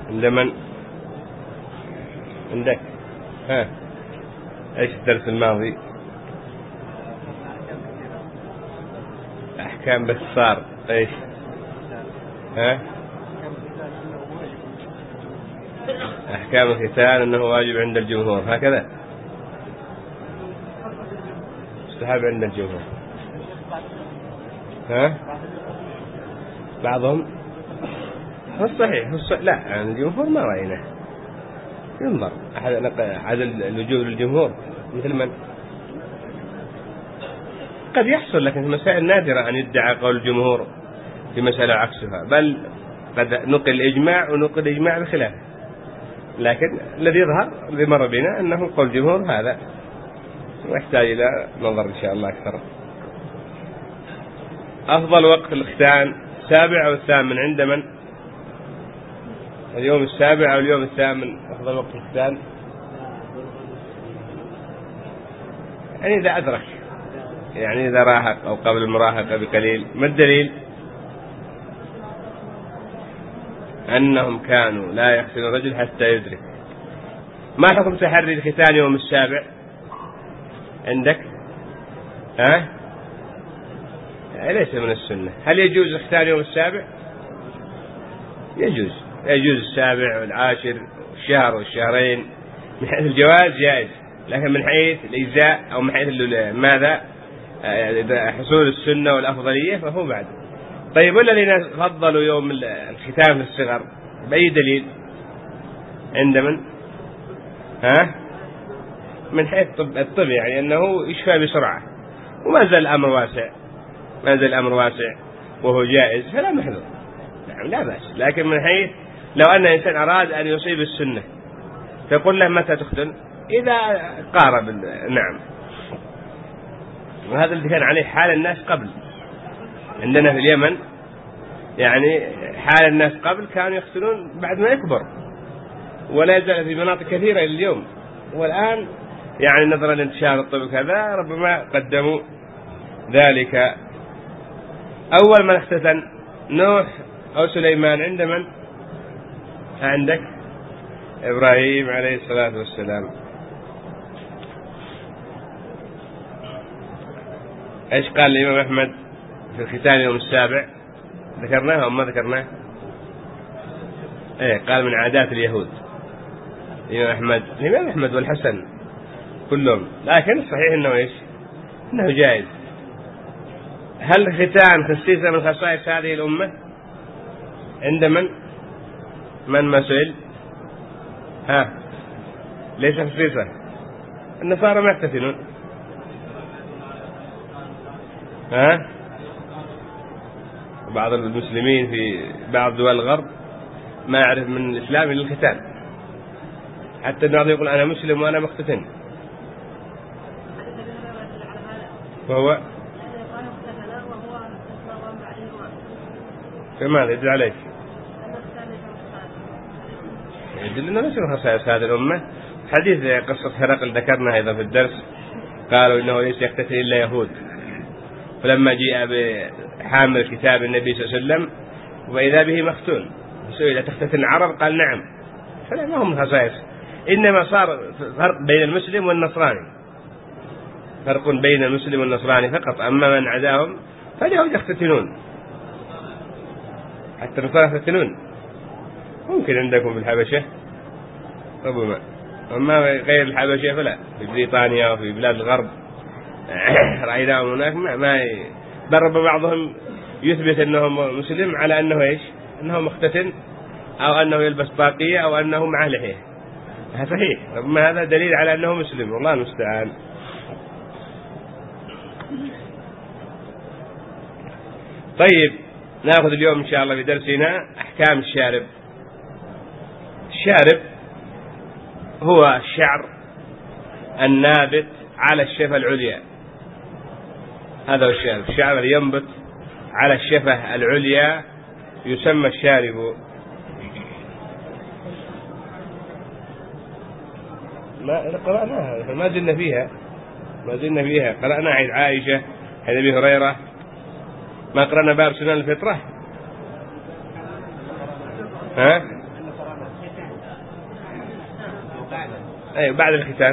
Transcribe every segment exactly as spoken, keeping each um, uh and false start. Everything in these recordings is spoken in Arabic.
عند من؟ عندك. ها ايش الدرس الماضي؟ احكام بس صار ايش؟ ها احكام الختان انه واجب عند الجمهور، هكذا مستحب عند الجمهور. ها بعضهم هو الصحيح هو الصحيح. لا عن الجمهور ما رأينا، ينظر أحد عدل الوجوب للجمهور مثل من قد يحصل، لكن في مسائل نادرة أن يدعى قول الجمهور في مسألة عكسها، بل قد نقل الإجماع ونقل الإجماع بخلافه، لكن الذي يظهر الذي مر بنا أنه قول الجمهور هذا، ويحتاج إلى نظر إن شاء الله أكثر. أفضل وقت الختان السابع أو الثامن عند من؟ اليوم السابع أو اليوم الثامن أفضل وقت الختان؟ يعني إذا أدرك، يعني إذا راهق أو قبل المراهقة بقليل. ما الدليل؟ أنهم كانوا لا يختن الرجل حتى يدرك. ما حكم تحري الختان يوم السابع عندك؟ ها؟ ليس من السنة. هل يجوز الختان يوم السابع؟ يجوز، يجوز السابع والعاشر والشهر والشهرين، من حيث الجواز جائز، لكن من حيث الإجزاء أو من حيث ماذا حصول السنة والأفضلية فهو بعد. طيب والذين فضلوا يوم الختان في الصغر بأي دليل؟ عند من؟ ها؟ من حيث الطب، يعني أنه يشفى بسرعة، وما زال الأمر واسع، ما زال الأمر واسع وهو جائز فلا محذور، نعم لا بأس. لكن من حيث لو أن إنسان أراد أن يصيب السنة فقل له متى تختن؟ إذا قارب، نعم. وهذا اللي كان عليه حال الناس قبل عندنا في اليمن، يعني حال الناس قبل كانوا يختنون بعد ما يكبر، ولا يزال في مناطق كثيرة إلى اليوم. والآن يعني نظرا لانتشار الطب كذا ربما قدموا ذلك. أول من اختتن نوح أو سليمان عند من؟ عندك إبراهيم عليه الصلاة والسلام. إيش قال الإمام أحمد في الختان يوم السابع؟ ذكرناه أو ما ذكرناه؟ إيه قال من عادات اليهود. الإمام أحمد الإمام أحمد والحسن كلهم، لكن صحيح إنه إيش؟ إنه جائز. هل الختان خصيصة من خصائص هذه الأمة؟ عند من؟ من ما سئل؟ ها ليس خصيصة. النصارى ما يختتنون. ها بعض المسلمين في بعض دول الغرب ما يعرف من الإسلام إلا الختان، حتى البعض يقول أنا مسلم وأنا مختتن. وهو فماذا يدل عليه؟ يدل أنه ليس من خصائص هذه الأمة. حديث قصة هرقل ذكرنا أيضا في الدرس، قالوا إنه ليس يختتن إلا يهود، فلما جاء بحامل كتاب النبي صلى الله عليه وسلم وإذا به مختون سئل تختتن العرب قال نعم، فلا ما هم خصائص. إنما صار فرق بين المسلم والنصراني، فرق بين المسلم والنصراني فقط. أما من عداهم فاليهود يختتنون، حتى النصارى يختتنون. ممكن عندكم في الحبشة ربما، أما غير الحبشة فلا. في بريطانيا وفي بلاد الغرب رأيناهم هناك ما, ما ي... ضرب بعضهم يثبت أنه مسلم على أنه إيش؟ أنه مختتن أو أنه يلبس طاقية أو أنه معه لحية. هذا صحيح، ربما هذا دليل على أنه مسلم، والله المستعان. طيب نأخذ اليوم إن شاء الله في درسنا أحكام الشارب. الشارب هو الشعر النابت على الشفة العليا، هذا هو الشارب. الشعر ينبت على الشفة العليا يسمى الشارب. ما قرأناها، ما زلنا فيها ما زلنا فيها قرأنا عن عائشة عن أبي هريرة. ما قرأنا باب سنن الفطرة؟ ها أي بعد الختان.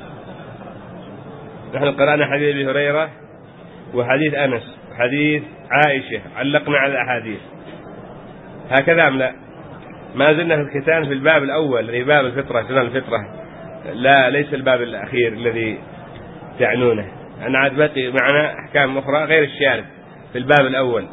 نحن قرأنا حديث أبي هريرة وحديث أنس وحديث عائشة، علقنا على الأحاديث هكذا أم لا؟ ما زلنا في الختان في الباب الأول الذي باب الفطرة، سنن الفطرة، لا ليس الباب الأخير الذي تعنونه. أنا عاد بقي معنا أحكام أخرى غير الشارب في الباب الأول.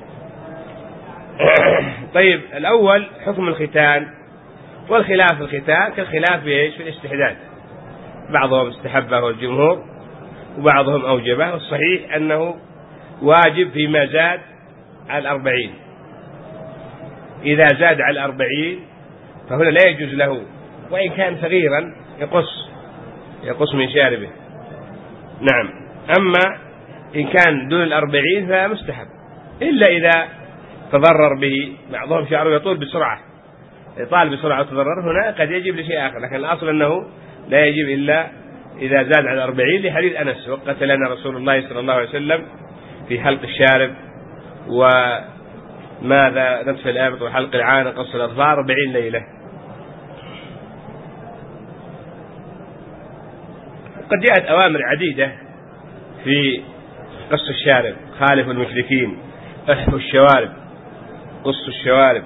طيب الأول حكم الختان، والخلاف في الختان كالخلاف في إيش؟ في الاستحداد، بعضهم استحبه الجمهور وبعضهم أوجبه، والصحيح أنه واجب فيما زاد على الأربعين. إذا زاد على الأربعين فهنا لا يجوز له، وإن كان صغيرا يقص يقص من شاربه. نعم. أما إن كان دون الأربعين فمستحب، إلا إذا تضرر به. بعضهم شعره يطول بسرعة، يطال بسرعة وتضرر، هنا قد يجب لشيء آخر، لكن الأصل أنه لا يجب إلا إذا زاد على الأربعين، لحديث أنس وقت لنا رسول الله صلى الله عليه وسلم في حلق الشارب وماذا نتف الأبط وحلق العانق قص الأظفار أربعين ليلة. قد جاءت أوامر عديدة في قص الشارب: خالف المشركين، احفوا الشوارب، قصوا الشوارب.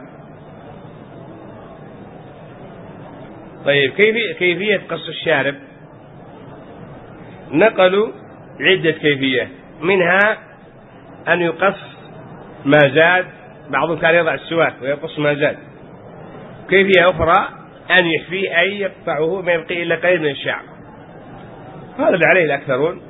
طيب كيفية, كيفية قص الشارب؟ نقلوا عدة كيفية، منها أن يقص ما زاد، بعضهم كان يضع السواك ويقص ما زاد. كيفية أخرى أن يحفيه أي يقطعه ما يبقي إلا قليل من الشعر، هذا اللي عليه الأكثرون.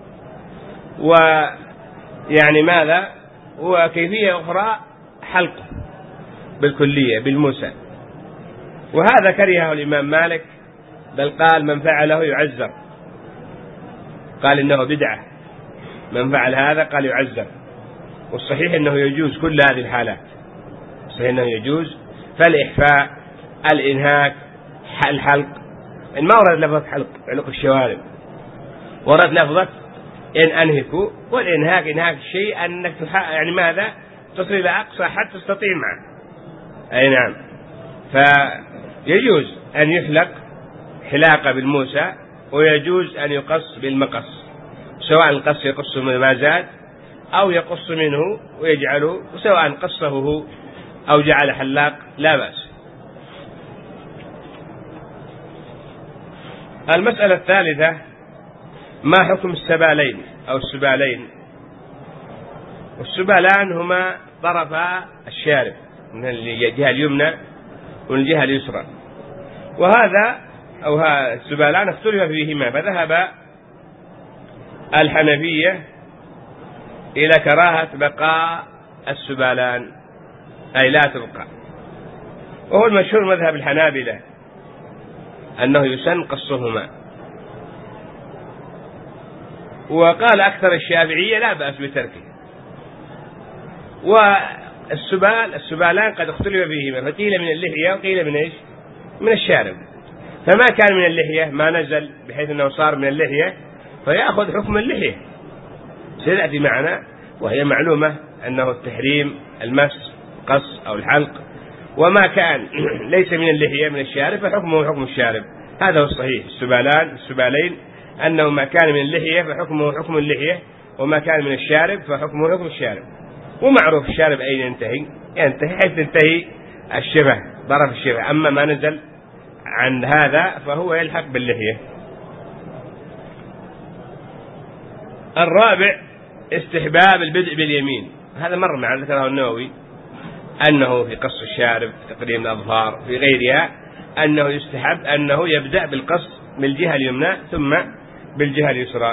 ويعني ماذا؟ وكيفية أخرى حلقه بالكلية بالموسى، وهذا كرهه الإمام مالك، بل قال من فعله يعذر، قال إنه بدعة، من فعل هذا قال يعذر. والصحيح أنه يجوز كل هذه الحالات، صحيح أنه يجوز، فالإحفاء، الإنهاك، الحلق. إن ما ورد لفظة حلق علق الشوارب، ورد لفظة إن أنهكوا، والإنهاك إنهاك الشيء أنك يعني ماذا تصل إلى أقصى حد تستطيع معه. أي نعم. فيجوز أن يحلق حلاقة بالموسى، ويجوز أن يقص بالمقص، سواء القص يقص من ما زاد أو يقص منه ويجعله، وسواء قصه هو أو جعل حلاق لا بأس. المسألة الثالثة: ما حكم السبالين أو السبالين؟ والسبالان هما طرفا الشارب من الجهة اليمنى ومن الجهة اليسرى، وهذا أو ها السبالان اختلف فيهما، فذهب الحنفية إلى كراهة بقاء السبالان، أي لا تبقى، وهو المشهور مذهب الحنابلة أنه يسن قصهما. وقال أكثر الشافعية لا بأس بتركه. والسبال السبالان قد اختلف فيهما، فقيل من اللحية وقيل من إيش؟ من الشارب. فما كان من اللحية ما نزل بحيث أنه صار من اللحية فيأخذ حكم اللحية، سيأتي معنا، وهي معلومة أنه التحريم المس قص أو الحلق. وما كان ليس من اللحية من الشارب فحكمه حكم الشارب، هذا هو الصحيح. السبالان السبالين أنه ما كان من اللحية فحكمه حكم اللحية، وما كان من الشارب فحكمه حكم الشارب. ومعروف الشارب أين ينتهي؟ ينتهي حيث تنتهي الشبه، ضرف الشبه، أما ما نزل عن هذا فهو يلحق باللحية. الرابع: استحباب البدء باليمين. هذا مر مع ذكره النووي أنه في قص الشارب، في تقديم الأظفار، في غيرها، أنه يستحب أنه يبدأ بالقص بالجهة اليمنى ثم بالجهة اليسرى،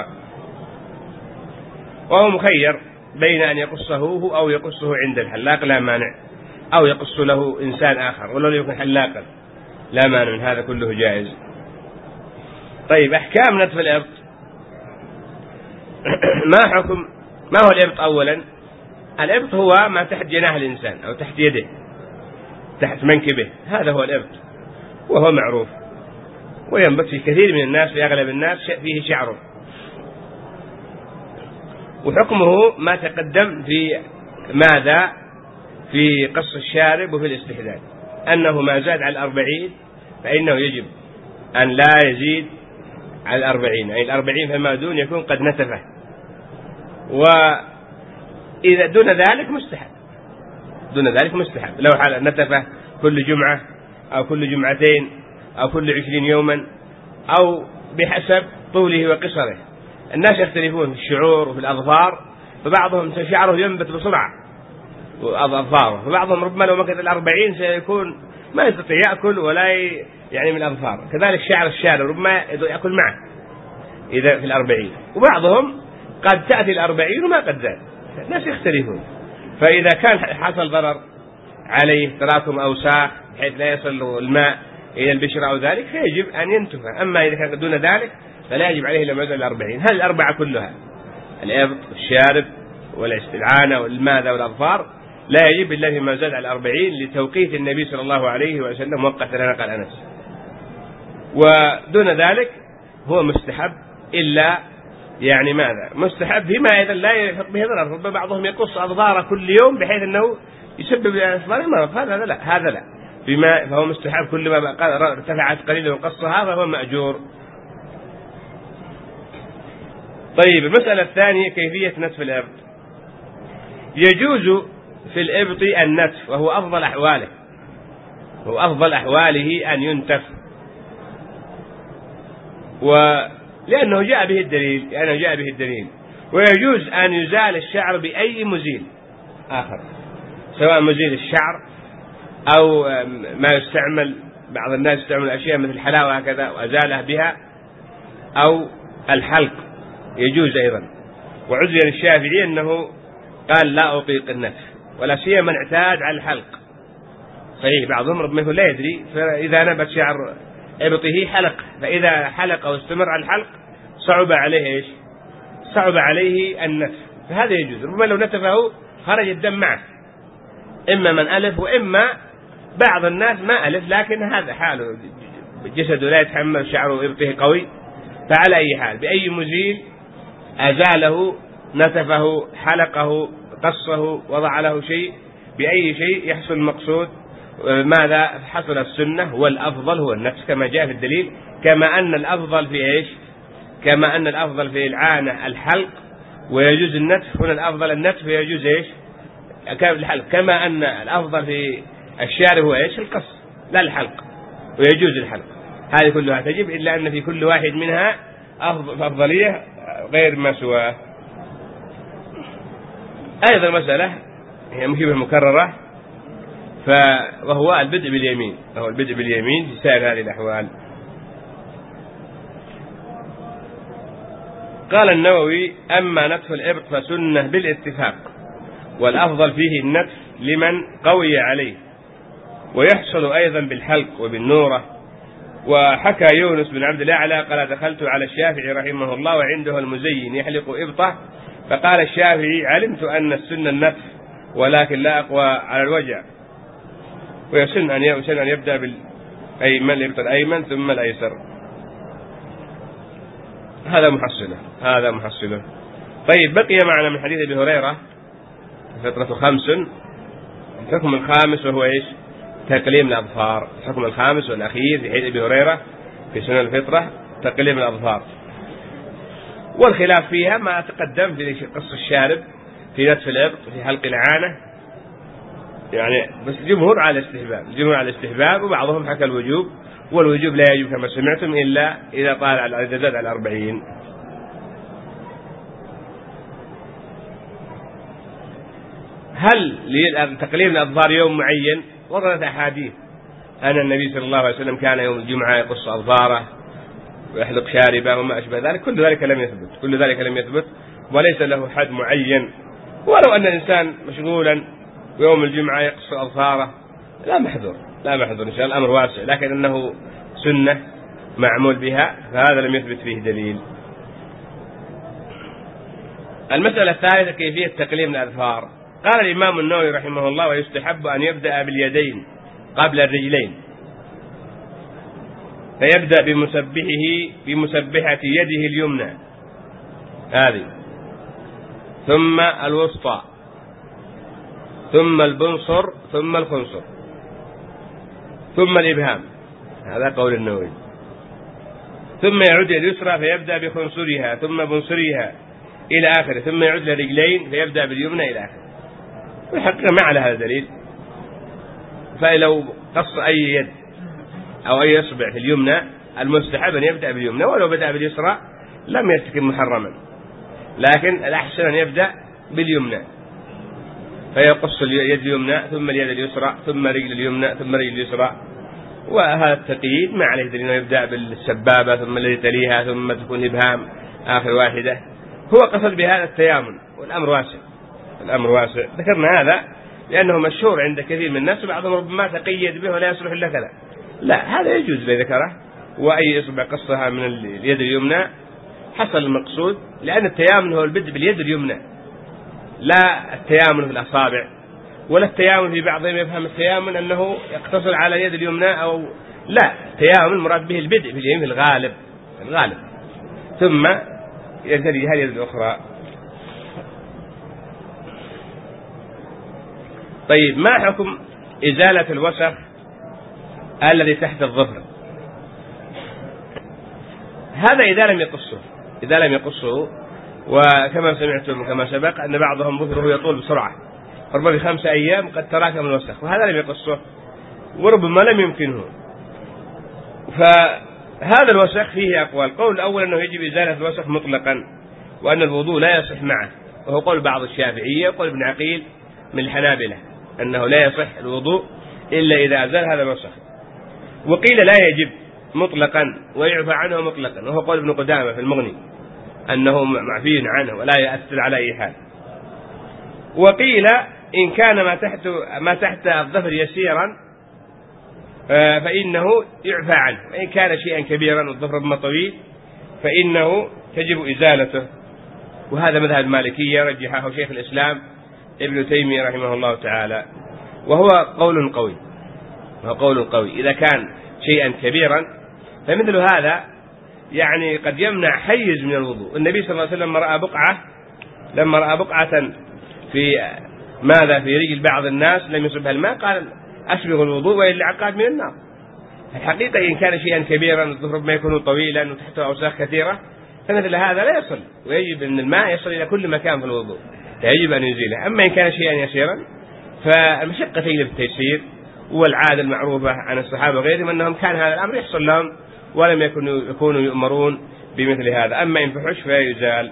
وهو مخير بين أن يقصه هو أو يقصه عند الحلاق لا مانع، أو يقص له إنسان آخر ولو يكن حلاقا لا مانع من هذا، كله جائز. طيب أحكام نتف الإبط. ما حكم ما هو الإبط؟ أولا الإبط هو ما تحت جناح الإنسان أو تحت يده تحت منكبه، هذا هو الإبط، وهو معروف وينبت في كثير من الناس، في أغلب الناس فيه شعر. وحكمه ما تقدم في ماذا في قص الشارب وفي الاستحداد، أنه ما زاد على الأربعين فإنه يجب أن لا يزيد على الأربعين، يعني الأربعين فما دون يكون قد نتفه، وإذا دون ذلك مستحب، دون ذلك مستحب لو حال نتفه كل جمعة أو كل جمعتين أو كل عشرين يوما أو بحسب طوله وقصره. الناس يختلفون في الشعور وفي الأظفار، فبعضهم شعره ينبت بسرعة وأظفاره، فبعضهم ربما لو مكث الأربعين سيكون ما يستطيع يأكل ولا ي... يعني من الأظفار. كذلك شعر الشارب ربما يأكل معه إذا في الأربعين، وبعضهم قد تأتي الأربعين وما قد زاد. الناس يختلفون، فإذا كان حصل ضرر عليه تراكم أوساخ بحيث لا يصل الماء إلى البشرة أو ذلك فيجب أن ينتفى. أما إذا كان دون ذلك فلا يجب عليه إلا ما زاد الأربعين. هذه الأربعة كلها، الإبط والشارب والاستلعانة والماذا والأظفار، لا يجب إلا فيما زاد على الأربعين لتوقيت النبي صلى الله عليه وسلم وقت لنا قال أنس. ودون ذلك هو مستحب، إلا يعني ماذا مستحب فيما إذا لا يحط به ضرر. ربما بعضهم يقص أظفاره كل يوم بحيث أنه يسبب لأظفاره مرض، هذا لا، هذا لا، فيما فهو مستحب كل ما ارتفعت قليلا وقصها فهو مأجور. طيب المسألة الثانية كيفية نتف الإبط. يجوز في الإبط النتف، وهو أفضل أحواله، هو أفضل أحواله أن ينتف، ولأنه جاء به الدليل، لأنه جاء به الدليل. ويجوز أن يزال الشعر بأي مزيل آخر، سواء مزيل الشعر أو ما يستعمل، بعض الناس يستعمل أشياء مثل الحلاوة هكذا وأزاله بها، أو الحلق يجوز أيضا. وعزي الشافعي أنه قال لا أطيق النتف، ولا سيما من اعتاد على الحلق. صحيح بعضهم ربما يكون لا يدري، فإذا نبت شعر إبطه حلق، فإذا حلق أو استمر على الحلق صعب عليه إيش؟ صعب عليه النتف، فهذا يجوز. ربما لو نتفه خرج الدم معه، إما من ألف وإما بعض الناس ما ألف لكن هذا حاله جسده لا يتحمل شعره إبطه قوي، فعلى أي حال بأي مزيل أزاله نتفه حلقه قصه وضع له شيء، بأي شيء يحصل المقصود. ماذا حصل السنة والأفضل هو النتف كما جاء في الدليل، كما أن الأفضل في إيش؟ كما أن الأفضل في العانة الحلق ويجوز النتف، هنا الأفضل النتف ويجوز إيش؟ الحلق، كما أن الأفضل في الشارب هو إيش؟ القص لا الحلق، ويجوز الحلق. هذه كلها تجب، إلا أن في كل واحد منها أفضلية غير ما سواه. أيضا مسألة هي مشبه مكررة، وهو البدء باليمين، أو البدء باليمين في سائر هذه الأحوال. قال النووي: أما نتف الإبط فسنة بالاتفاق، والأفضل فيه النتف لمن قوي عليه، ويحصل أيضا بالحلق وبالنورة. وحكى يونس بن عبد الأعلى قال: دخلت على الشافعي رحمه الله وعنده المزين يحلق إبطه، فقال الشافعي: علمت أن السنة النتف ولكن لا أقوى على الوجع، ويسن أن يسن أن يبدأ بالأيمن، الإبط الأيمن ثم الأيسر. هذا محصله، هذا محصله. طيب بقي معنا من حديث أبي هريرة الفطرة خمس، الحكم الخامس وهو إيش؟ تقليم الأظفار. الحكم الخامس والأخير في حديث أبي هريرة في سنن الفطرة تقليم الأظفار، والخلاف فيها ما تقدم في قص الشارب، في نتف الإبط، في حلق العانة، يعني بس الجمهور على الاستحباب، الجمهور على الاستحباب، وبعضهم حكى الوجوب، والوجوب لا يجب كما سمعتم إلا إذا طال على إذا زاد على الأربعين. هل لتقليم الأظفار يوم معين؟ وردت أحاديث أن النبي صلى الله عليه وسلم كان يوم الجمعة يقص أظفاره ويحلق شاربه وما أشبه ذلك، كل ذلك لم يثبت، كل ذلك لم يثبت وليس له حد معين. ولو أن الإنسان مشغولا ويوم الجمعة يقص أظفاره لا محذور، لا محذور إن شاء الله، الأمر واسع، لكن أنه سنة معمول بها فهذا لم يثبت فيه دليل. المسألة الثالثة كيفية تقليم الأظفار. قال الإمام النووي رحمه الله: ويستحب أن يبدأ باليدين قبل الرجلين، فيبدأ بمسبحه بمسبحة يده اليمنى هذه، ثم الوسطى، ثم البنصر، ثم الخنصر، ثم الإبهام. هذا قول النووي. ثم يعود إلى اليسرى فيبدأ بخنصرها ثم بنصرها إلى آخره، ثم يعود للرجلين فيبدأ باليمنى إلى آخره. الحقيقة ما على هذا دليل، فلو قص أي يد أو أي إصبع في اليمنى المستحب أن يبدأ باليمنى، ولو بدأ باليسرى لم يرتكب محرما، لكن الأحسن أن يبدأ باليمنى، فيقص اليد اليمنى ثم اليد اليسرى ثم رجل اليمنى ثم رجل اليسرى. وهذا التقييد ما عليه دليل، يبدأ بالسبابة ثم الذي تليها ثم تكون إبهام آخر واحدة. هو قصد بهذا التيامن، والأمر واسع، الأمر واسع. ذكرنا هذا لأنه مشهور عند كثير من الناس، وبعضهم ربما تقيد به ولا يصلح إلا كذا. لا، هذا يجوز لذكره، وأي إصبع قصها من اليد اليمنى حصل المقصود، لأن التيامن هو البدء باليد اليمنى، لا التيامن في الأصابع، ولا التيامن في بعضهم يفهم التيامن أنه يقتصر على اليد اليمنى أو لا، التيامن المراد به البدء في اليمين في الغالب الغالب ثم يجريها اليد الأخرى. طيب، ما حكم إزالة الوسخ الذي تحت الظفر؟ هذا إذا لم يقصه إذا لم يقصه وكما سمعتم كما سبق أن بعضهم ظفره يطول بسرعة، ربما في خمسة أيام قد تراكم الوسخ، وهذا لم يقصه وربما لم يمكنه. فهذا الوسخ فيه أقوال. القول الأول أنه يجب إزالة الوسخ مطلقا، وأن الوضوء لا يصح معه، وهو قول بعض الشافعية وقول ابن عقيل من الحنابلة أنه لا يصح الوضوء إلا إذا أزال هذا الوسخ. وقيل لا يجب مطلقا ويعفى عنه مطلقا، وهو قول ابن قدامة في المغني أنه معفي عنه ولا يؤثر على أي حال. وقيل إن كان ما تحت ما تحت الظفر يسيرا فإنه يعفى عنه، وإن كان شيئا كبيرا والظفر ربما طويل فإنه تجب إزالته. وهذا مذهب المالكية رجحه شيخ الإسلام ابن تيمية رحمه الله تعالى، وهو قول قوي وهو قول قوي إذا كان شيئا كبيرا، فمثل هذا يعني قد يمنع حيز من الوضوء. النبي صلى الله عليه وسلم رأى بقعة لما رأى بقعة في ماذا في رجل بعض الناس لم يصبها الماء قال أسبغ الوضوء وإلا عقاد من النار. الحقيقة إن كان شيئا كبيرا الظفر ما يكون طويلا وتحته أوساخ كثيرة فمثل هذا لا يصل، ويجب أن الماء يصل إلى كل مكان في الوضوء، يجب أن يزيله. أما إن كان شيئا يسيرا فالمشقة تجلب التيسير، والعادة المعروفة عن الصحابة وغيرهم أنهم كان هذا الأمر يحصل لهم ولم يكونوا يكونوا يؤمرون بمثل هذا. أما إن فحش فيزال.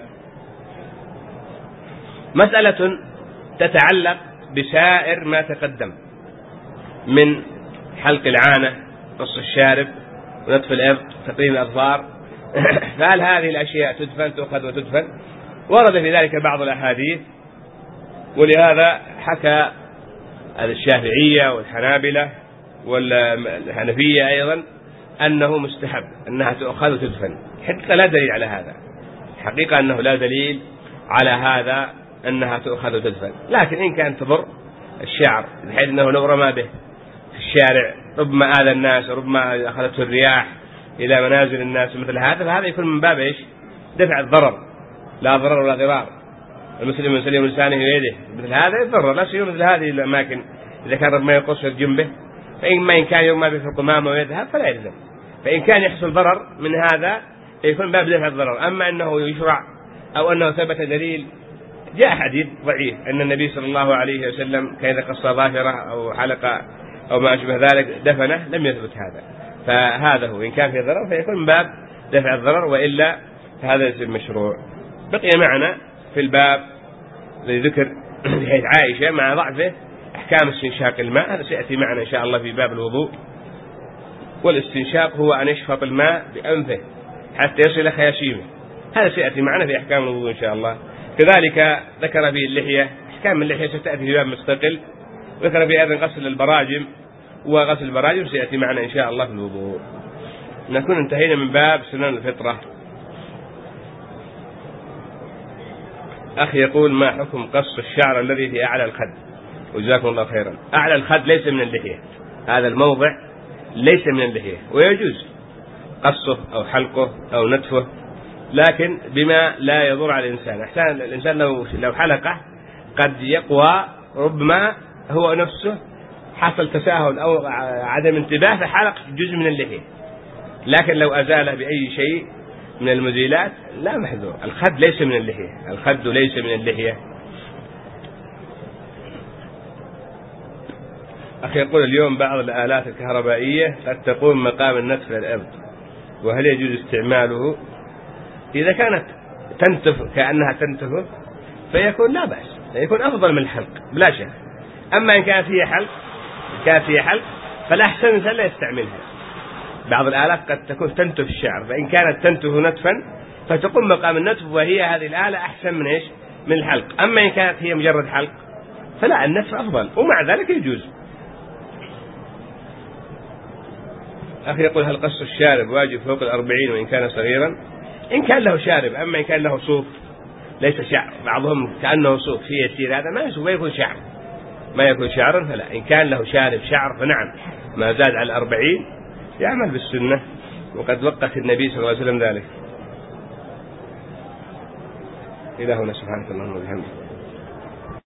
مسألة تتعلق بسائر ما تقدم من حلق العانة، قص الشارب، ونتف الإبط، تقليم الأظفار، فهل هذه الأشياء تدفن تؤخذ وتدفن؟ ورد في ذلك بعض الأحاديث، ولهذا حكى الشافعية والحنابلة والحنفية أيضا أنه مستحب أنها تؤخذ وتدفن. حقيقة لا دليل على هذا، حقيقة أنه لا دليل على هذا أنها تؤخذ وتدفن، لكن إن كان تضر الشعر بحيث أنه لو رمى به في الشارع ربما آذى الناس، ربما أخذته الرياح إلى منازل الناس مثل هذا، فهذا يكون من باب إيش؟ دفع الضرر، لا ضرر ولا ضرار. المسلم يسلم لسانه ويده، مثل هذا يضر، لا سيما مثل هذه الأماكن إذا كان ربما يقص في جنبه، فإما إن كان يرمى به في القمامة ويذهب فلا يلزم. فإن كان يحصل ضرر من هذا يكون باب دفع الضرر. أما أنه يشرع أو أنه ثبت دليل، جاء حديث ضعيف أن النبي صلى الله عليه وسلم كان قص ظافرة أو حلقة أو ما أشبه ذلك دفنه، لم يثبت هذا. فهذا هو، إن كان فيه ضرر فيكون من باب دفع الضرر، وإلا فهذا اسم مشروع. بقي معنا في الباب الذي ذكر بحيث عائشة مع ضعفه أحكام استنشاق الماء، هذا سيأتي معنا إن شاء الله في باب الوضوء. والاستنشاق هو أن يشفط الماء بأنفه حتى يصل إلى خياشيمه، هذا سيأتي معنا في أحكام الوضوء إن شاء الله. كذلك ذكر في اللحية، أحكام اللحية ستأتي في باب مستقل. ذكر في أيضا غسل البراجم، وغسل البراجم سيأتي معنا إن شاء الله في الوضوء. نكون انتهينا من باب سنن الفطرة. أخي يقول: ما حكم قص الشعر الذي في أعلى الخد؟ وجزاكم الله خيرا. أعلى الخد ليس من اللحية، هذا الموضع ليس من اللحية، ويجوز قصه أو حلقه أو نتفه، لكن بما لا يضر على الإنسان. أحسن الإنسان لو لو حلقه قد يقوى، ربما هو نفسه حصل تساهل أو عدم انتباه فحلق جزء من اللحية، لكن لو أزاله بأي شيء من المزيلات لا محذور. الخد ليس من اللحية، الخد ليس من اللحية. أخي يقول اليوم بعض الآلات الكهربائية قد تقوم مقام النتف للأرض، وهل يجوز استعماله؟ إذا كانت تنتف كأنها تنتف فيكون لا بأس، يكون أفضل من الحلق بلا شك. أما إن كانت هي حلق كانت هي حلق فالأحسن إنسان لا يستعملها. بعض الآلات قد تكون تنتف الشعر، فإن كانت تنتف نتفا فتقوم مقام النتف، وهي هذه الآلة أحسن من إيش؟ من الحلق. أما إن كانت هي مجرد حلق فلا، النتف أفضل، ومع ذلك يجوز. أخي يقول هل قص الشارب واجب فوق الأربعين وإن كان صغيرا؟ إن كان له شارب. أما إن كان له صوف ليس شعر، بعضهم كأنه صوف فيه يسير، هذا ما يسوي، ما يكون شعر، ما يكون شعرا. فلا، إن كان له شارب شعر فنعم، ما زاد على الأربعين يعمل بالسنة، وقد وقت النبي صلى الله عليه وسلم ذلك. إلهنا سبحانه اللهم وبحمده.